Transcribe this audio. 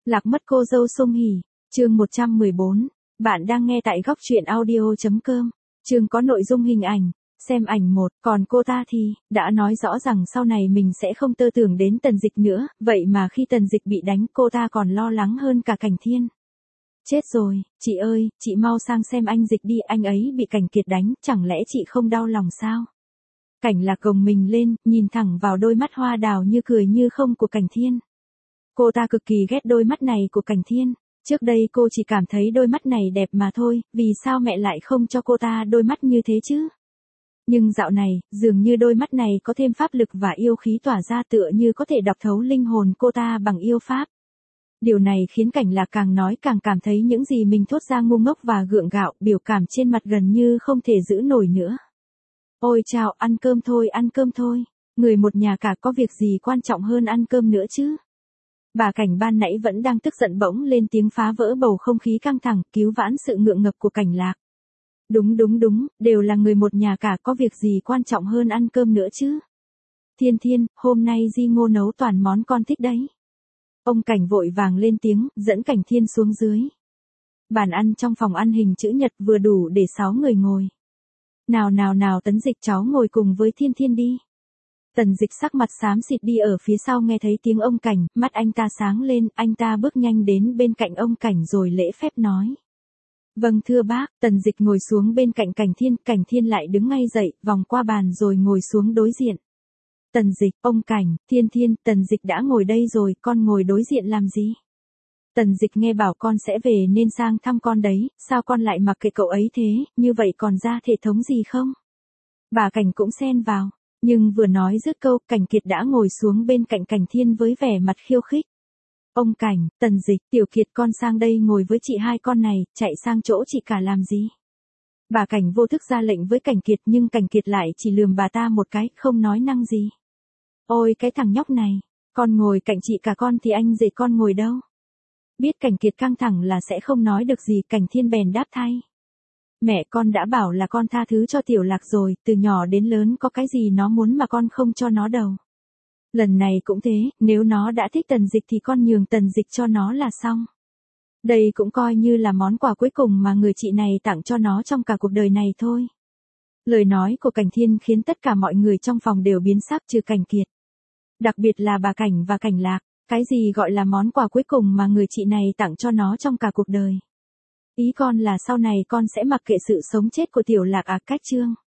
Lạc mất cô dâu Song Hỷ, chương 114. Bạn đang nghe tại góc truyện audio.com. Chương có nội dung hình ảnh. Xem ảnh 1, còn cô ta thì, đã nói rõ rằng sau này mình sẽ không tơ tưởng đến Tần Dịch nữa, vậy mà khi Tần Dịch bị đánh cô ta còn lo lắng hơn cả Cảnh Thiên. Chết rồi, chị ơi, chị mau sang xem anh Dịch đi, anh ấy bị Cảnh Kiệt đánh, chẳng lẽ chị không đau lòng sao? Cảnh Lạc gồng mình lên, nhìn thẳng vào đôi mắt hoa đào như cười như không của Cảnh Thiên. Cô ta cực kỳ ghét đôi mắt này của Cảnh Thiên. Trước đây cô chỉ cảm thấy đôi mắt này đẹp mà thôi, vì sao mẹ lại không cho cô ta đôi mắt như thế chứ? Nhưng dạo này, dường như đôi mắt này có thêm pháp lực và yêu khí tỏa ra tựa như có thể đọc thấu linh hồn cô ta bằng yêu pháp. Điều này khiến Cảnh Lạc càng nói càng cảm thấy những gì mình thốt ra ngu ngốc và gượng gạo, biểu cảm trên mặt gần như không thể giữ nổi nữa. Ôi chao, ăn cơm thôi, ăn cơm thôi. Người một nhà cả có việc gì quan trọng hơn ăn cơm nữa chứ? Bà Cảnh ban nãy vẫn đang tức giận bỗng lên tiếng phá vỡ bầu không khí căng thẳng, cứu vãn sự ngượng ngập của Cảnh Lạc. Đúng, đều là người một nhà cả, có việc gì quan trọng hơn ăn cơm nữa chứ? Thiên, hôm nay Di Ngô nấu toàn món con thích đấy. Ông Cảnh vội vàng lên tiếng, dẫn Cảnh Thiên xuống dưới. Bàn ăn trong phòng ăn hình chữ nhật vừa đủ để 6 người ngồi. Nào, Tấn Dịch cháu ngồi cùng với Thiên đi. Tần Dịch sắc mặt xám xịt đi ở phía sau nghe thấy tiếng ông Cảnh, mắt anh ta sáng lên, anh ta bước nhanh đến bên cạnh ông Cảnh rồi lễ phép nói. Vâng thưa bác, Tần Dịch ngồi xuống bên cạnh Cảnh Thiên lại đứng ngay dậy, vòng qua bàn rồi ngồi xuống đối diện. Tần Dịch, ông Cảnh, Thiên, Tần Dịch đã ngồi đây rồi, con ngồi đối diện làm gì? Tần Dịch nghe bảo con sẽ về nên sang thăm con đấy, sao con lại mặc kệ cậu ấy thế, như vậy còn ra thể thống gì không? Bà Cảnh cũng xen vào. Nhưng vừa nói dứt câu, Cảnh Kiệt đã ngồi xuống bên cạnh Cảnh Thiên với vẻ mặt khiêu khích. Ông Cảnh, Tần Dịch, Tiểu Kiệt con sang đây ngồi với chị hai con này, chạy sang chỗ chị cả làm gì? Bà Cảnh vô thức ra lệnh với Cảnh Kiệt nhưng Cảnh Kiệt lại chỉ lườm bà ta một cái, không nói năng gì. Ôi cái thằng nhóc này, con ngồi cạnh chị cả con thì anh dạy con ngồi đâu? Biết Cảnh Kiệt căng thẳng là sẽ không nói được gì, Cảnh Thiên bèn đáp thay. Mẹ con đã bảo là con tha thứ cho Tiểu Lạc rồi, từ nhỏ đến lớn có cái gì nó muốn mà con không cho nó đâu. Lần này cũng thế, nếu nó đã thích Tần Dịch thì con nhường Tần Dịch cho nó là xong. Đây cũng coi như là món quà cuối cùng mà người chị này tặng cho nó trong cả cuộc đời này thôi. Lời nói của Cảnh Thiên khiến tất cả mọi người trong phòng đều biến sắc trừ Cảnh Kiệt. Đặc biệt là bà Cảnh và Cảnh Lạc, cái gì gọi là món quà cuối cùng mà người chị này tặng cho nó trong cả cuộc đời. Ý con là sau này con sẽ mặc kệ sự sống chết của Tiểu Lạc à? Cách chương